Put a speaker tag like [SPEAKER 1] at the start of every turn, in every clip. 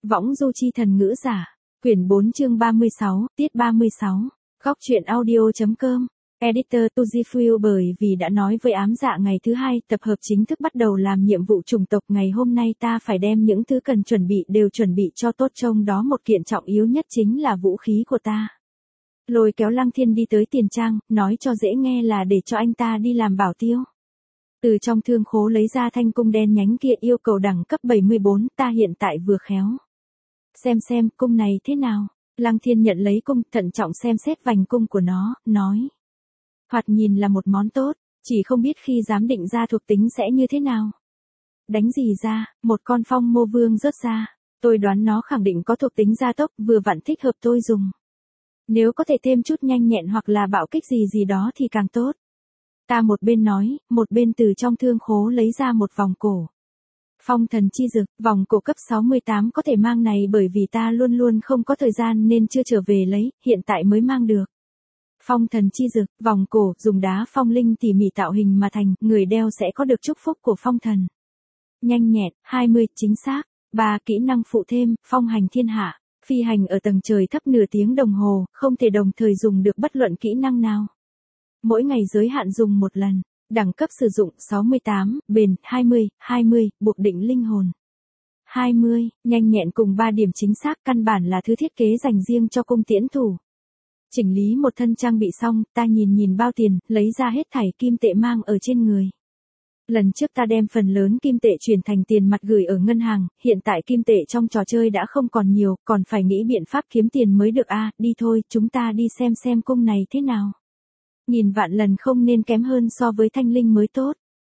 [SPEAKER 1] Võng du chi thần ngữ giả. Quyển 4 chương 36, tiết 36. Góc truyện audio.com. Editor Tujifuel bởi vì đã nói với ám dạ ngày thứ hai tập hợp chính thức bắt đầu làm nhiệm vụ chủng tộc ngày hôm nay ta phải đem những thứ cần chuẩn bị đều chuẩn bị cho tốt, trong đó một kiện trọng yếu nhất chính là vũ khí của ta. Lôi kéo Lăng Thiên đi tới tiền trang, nói cho dễ nghe là để cho anh ta đi làm bảo tiêu. Từ trong thương khố lấy ra thanh cung đen nhánh kia, yêu cầu đẳng cấp 74, ta hiện tại vừa khéo. Xem cung này thế nào. Lăng Thiên nhận lấy cung, thận trọng xem xét vành cung của nó, nói. Thoạt nhìn là một món tốt, chỉ không biết khi giám định ra thuộc tính sẽ như thế nào. Đánh gì ra, một con phong mô vương rớt ra. Tôi đoán nó khẳng định có thuộc tính gia tốc, vừa vặn thích hợp tôi dùng. Nếu có thể thêm chút nhanh nhẹn hoặc là bạo kích gì đó thì càng tốt. Ta một bên nói, một bên từ trong thương khố lấy ra một vòng cổ. Phong thần chi dực, vòng cổ cấp 68 có thể mang này bởi vì ta luôn luôn không có thời gian nên chưa trở về lấy, hiện tại mới mang được. Phong thần chi dực, vòng cổ, dùng đá phong linh tỉ mỉ tạo hình mà thành, người đeo sẽ có được chúc phúc của phong thần. Nhanh nhẹn, 20, chính xác. 3 kỹ năng phụ thêm, phong hành thiên hạ, phi hành ở tầng trời thấp nửa tiếng đồng hồ, không thể đồng thời dùng được bất luận kỹ năng nào. Mỗi ngày giới hạn dùng một lần. Đẳng cấp sử dụng 68, bền 20, buộc định linh hồn 20, nhanh nhẹn cùng 3 điểm chính xác, căn bản là thứ thiết kế dành riêng cho cung tiễn thủ. Chỉnh lý một thân trang bị xong, ta nhìn bao tiền, lấy ra hết thảy kim tệ mang ở trên người. Lần trước ta đem phần lớn kim tệ chuyển thành tiền mặt gửi ở ngân hàng, hiện tại kim tệ trong trò chơi đã không còn nhiều, còn phải nghĩ biện pháp kiếm tiền mới được a. Đi thôi, chúng ta đi xem cung này thế nào. Nhìn vạn lần không nên kém hơn so với thanh linh mới tốt.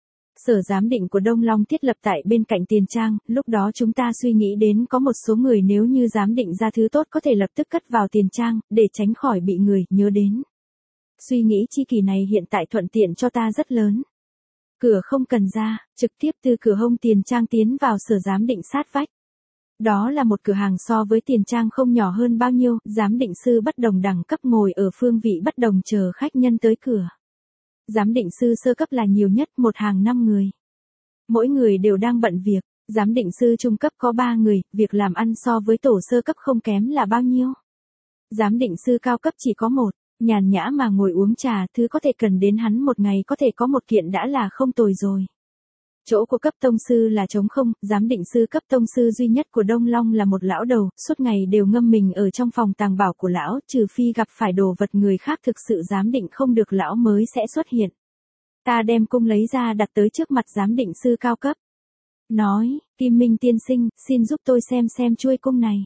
[SPEAKER 1] Sở giám định của Đông Long thiết lập tại bên cạnh tiền trang, lúc đó chúng ta suy nghĩ đến có một số người nếu như giám định ra thứ tốt có thể lập tức cất vào tiền trang, để tránh khỏi bị người nhớ đến. Suy nghĩ chi kỳ này hiện tại thuận tiện cho ta rất lớn. Cửa không cần ra, trực tiếp từ cửa hông tiền trang tiến vào sở giám định sát vách. Đó là một cửa hàng so với tiền trang không nhỏ hơn bao nhiêu, giám định sư bất đồng đẳng cấp ngồi ở phương vị bất đồng chờ khách nhân tới cửa. Giám định sư sơ cấp là nhiều nhất, một hàng 5 người. Mỗi người đều đang bận việc, giám định sư trung cấp có 3 người, việc làm ăn so với tổ sơ cấp không kém là bao nhiêu. Giám định sư cao cấp chỉ có 1, nhàn nhã mà ngồi uống trà, thứ có thể cần đến hắn một ngày có thể có một kiện đã là không tồi rồi. Chỗ của cấp tông sư là trống không, giám định sư cấp tông sư duy nhất của Đông Long là một lão đầu, suốt ngày đều ngâm mình ở trong phòng tàng bảo của lão, trừ phi gặp phải đồ vật người khác thực sự giám định không được lão mới sẽ xuất hiện. Ta đem cung lấy ra đặt tới trước mặt giám định sư cao cấp. Nói, Kim Minh tiên sinh, xin giúp tôi xem chuôi cung này.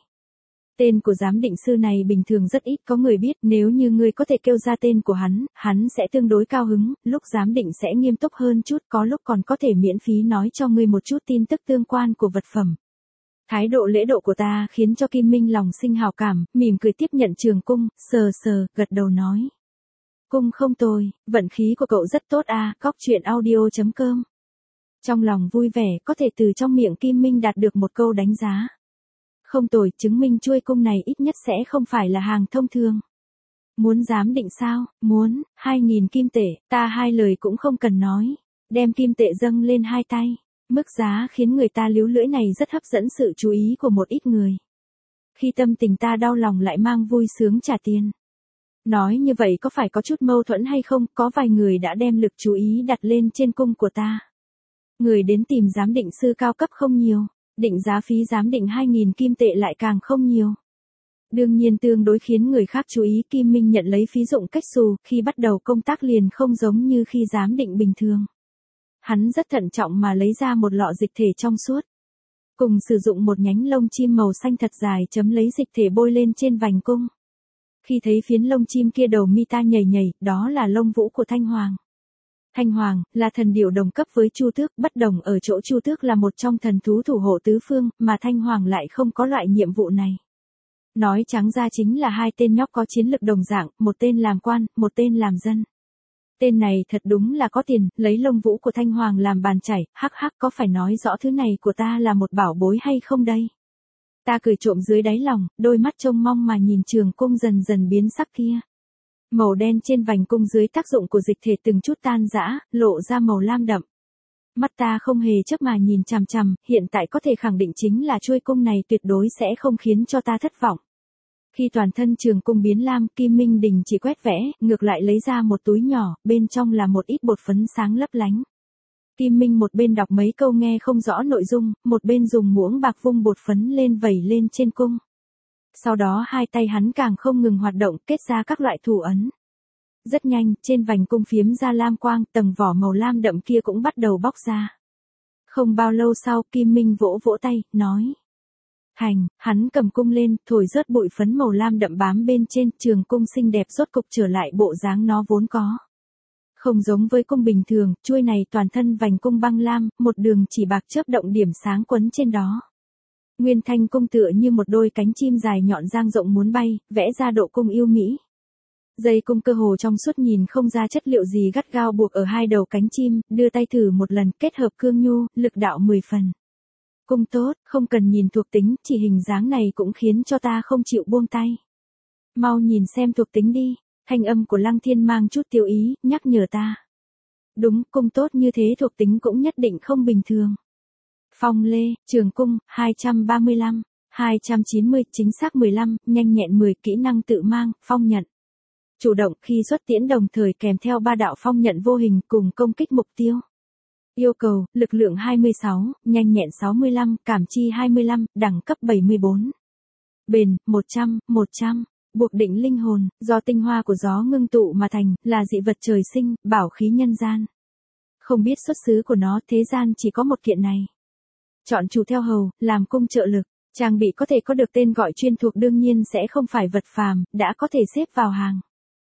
[SPEAKER 1] Tên của giám định sư này bình thường rất ít có người biết, nếu như ngươi có thể kêu ra tên của hắn sẽ tương đối cao hứng, lúc giám định sẽ nghiêm túc hơn chút, có lúc còn có thể miễn phí nói cho ngươi một chút tin tức tương quan của vật phẩm. Thái độ lễ độ của ta khiến cho Kim Minh lòng sinh hào cảm, mỉm cười tiếp nhận trường cung, sờ, gật đầu nói. Cung không tồi, vận khí của cậu rất tốt a. Góc truyện audio.com. Trong lòng vui vẻ có thể từ trong miệng Kim Minh đạt được một câu đánh giá. Không tồi, chứng minh chuôi cung này ít nhất sẽ không phải là hàng thông thường. Muốn giám định sao? Muốn, 2.000 kim tệ, ta hai lời cũng không cần nói. Đem kim tệ dâng lên hai tay. Mức giá khiến người ta líu lưỡi này rất hấp dẫn sự chú ý của một ít người. Khi tâm tình ta đau lòng lại mang vui sướng trả tiền. Nói như vậy có phải có chút mâu thuẫn hay không? Có vài người đã đem lực chú ý đặt lên trên cung của ta. Người đến tìm giám định sư cao cấp không nhiều. Định giá phí giám định 2.000 kim tệ lại càng không nhiều. Đương nhiên tương đối khiến người khác chú ý, Kim Minh nhận lấy phí dụng cách xù, khi bắt đầu công tác liền không giống như khi giám định bình thường. Hắn rất thận trọng mà lấy ra một lọ dịch thể trong suốt. Cùng sử dụng một nhánh lông chim màu xanh thật dài chấm lấy dịch thể bôi lên trên vành cung. Khi thấy phiến lông chim kia đầu mi ta nhảy, đó là lông vũ của Thanh Hoàng. Thanh Hoàng là thần điểu đồng cấp với Chu Tước, bất đồng ở chỗ Chu Tước là một trong thần thú thủ hộ tứ phương, mà Thanh Hoàng lại không có loại nhiệm vụ này. Nói trắng ra chính là hai tên nhóc có chiến lực đồng dạng, một tên làm quan, một tên làm dân. Tên này thật đúng là có tiền, lấy lông vũ của Thanh Hoàng làm bàn chải, hắc có phải nói rõ thứ này của ta là một bảo bối hay không đây? Ta cười trộm dưới đáy lòng, đôi mắt trông mong mà nhìn trường cung dần dần biến sắc kia. Màu đen trên vành cung dưới tác dụng của dịch thể từng chút tan rã, lộ ra màu lam đậm. Mắt ta không hề chớp mà nhìn chằm chằm, hiện tại có thể khẳng định chính là chuôi cung này tuyệt đối sẽ không khiến cho ta thất vọng. Khi toàn thân trường cung biến lam, Kim Minh Đình chỉ quét vẽ, ngược lại lấy ra một túi nhỏ, bên trong là một ít bột phấn sáng lấp lánh. Kim Minh một bên đọc mấy câu nghe không rõ nội dung, một bên dùng muỗng bạc vung bột phấn lên vẩy lên trên cung. Sau đó hai tay hắn càng không ngừng hoạt động, kết ra các loại thủ ấn. Rất nhanh, trên vành cung phiếm ra lam quang, tầng vỏ màu lam đậm kia cũng bắt đầu bóc ra. Không bao lâu sau, Kim Minh vỗ vỗ tay, nói. Thành, hắn cầm cung lên, thổi rớt bụi phấn màu lam đậm bám bên trên, trường cung xinh đẹp rốt cục trở lại bộ dáng nó vốn có. Không giống với cung bình thường, chuôi này toàn thân vành cung băng lam, một đường chỉ bạc chớp động điểm sáng quấn trên đó. Nguyên thanh cung tựa như một đôi cánh chim dài nhọn dang rộng muốn bay, vẽ ra độ cung yêu mỹ. Dây cung cơ hồ trong suốt nhìn không ra chất liệu gì gắt gao buộc ở hai đầu cánh chim, đưa tay thử một lần kết hợp cương nhu, lực đạo 10 phần. Cung tốt, không cần nhìn thuộc tính, chỉ hình dáng này cũng khiến cho ta không chịu buông tay. Mau nhìn xem thuộc tính đi, thanh âm của Lăng Thiên mang chút tiêu ý, nhắc nhở ta. Đúng, cung tốt như thế thuộc tính cũng nhất định không bình thường. Phong lê, trường cung, 235, 290, chính xác 15, nhanh nhẹn 10, kỹ năng tự mang, phong nhận. Chủ động khi xuất tiễn đồng thời kèm theo 3 đạo phong nhận vô hình cùng công kích mục tiêu. Yêu cầu, lực lượng 26, nhanh nhẹn 65, cảm chi 25, đẳng cấp 74. Bền, 100, buộc định linh hồn, do tinh hoa của gió ngưng tụ mà thành, là dị vật trời sinh, bảo khí nhân gian. Không biết xuất xứ của nó, thế gian chỉ có một kiện này. Chọn chủ theo hầu, làm cung trợ lực, trang bị có thể có được tên gọi chuyên thuộc đương nhiên sẽ không phải vật phàm, đã có thể xếp vào hàng.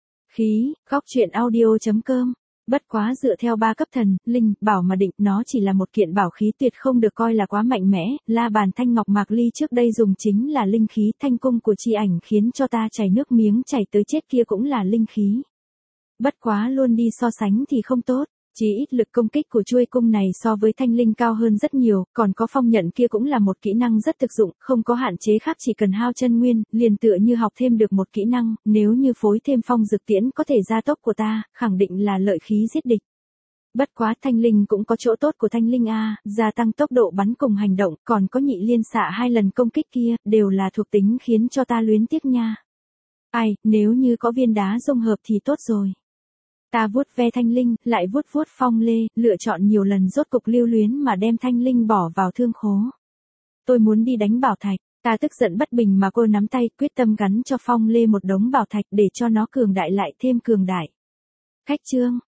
[SPEAKER 1] Khí, góc truyện audio.com. Bất quá dựa theo 3 cấp thần, linh, bảo mà định, nó chỉ là một kiện bảo khí tuyệt không được coi là quá mạnh mẽ, la bàn thanh ngọc mạc ly trước đây dùng chính là linh khí, thanh cung của chi ảnh khiến cho ta chảy nước miếng chảy tới chết kia cũng là linh khí. Bất quá luôn đi so sánh thì không tốt, chỉ ít lực công kích của chuôi cung này so với thanh linh cao hơn rất nhiều, còn có phong nhận kia cũng là một kỹ năng rất thực dụng, không có hạn chế khác chỉ cần hao chân nguyên, liền tựa như học thêm được một kỹ năng, nếu như phối thêm phong dược tiễn có thể gia tốc của ta, khẳng định là lợi khí giết địch. Bất quá thanh linh cũng có chỗ tốt của thanh linh A, gia tăng tốc độ bắn cùng hành động, còn có nhị liên xạ 2 lần công kích kia, đều là thuộc tính khiến cho ta luyến tiếc nha. Ai, nếu như có viên đá dung hợp thì tốt rồi. Ta vuốt ve thanh linh, lại vuốt phong lê, lựa chọn nhiều lần rốt cục lưu luyến mà đem thanh linh bỏ vào thương khố. Tôi muốn đi đánh bảo thạch, ta tức giận bất bình mà cô nắm tay, quyết tâm gắn cho phong lê một đống bảo thạch để cho nó cường đại lại thêm cường đại. Khách chương,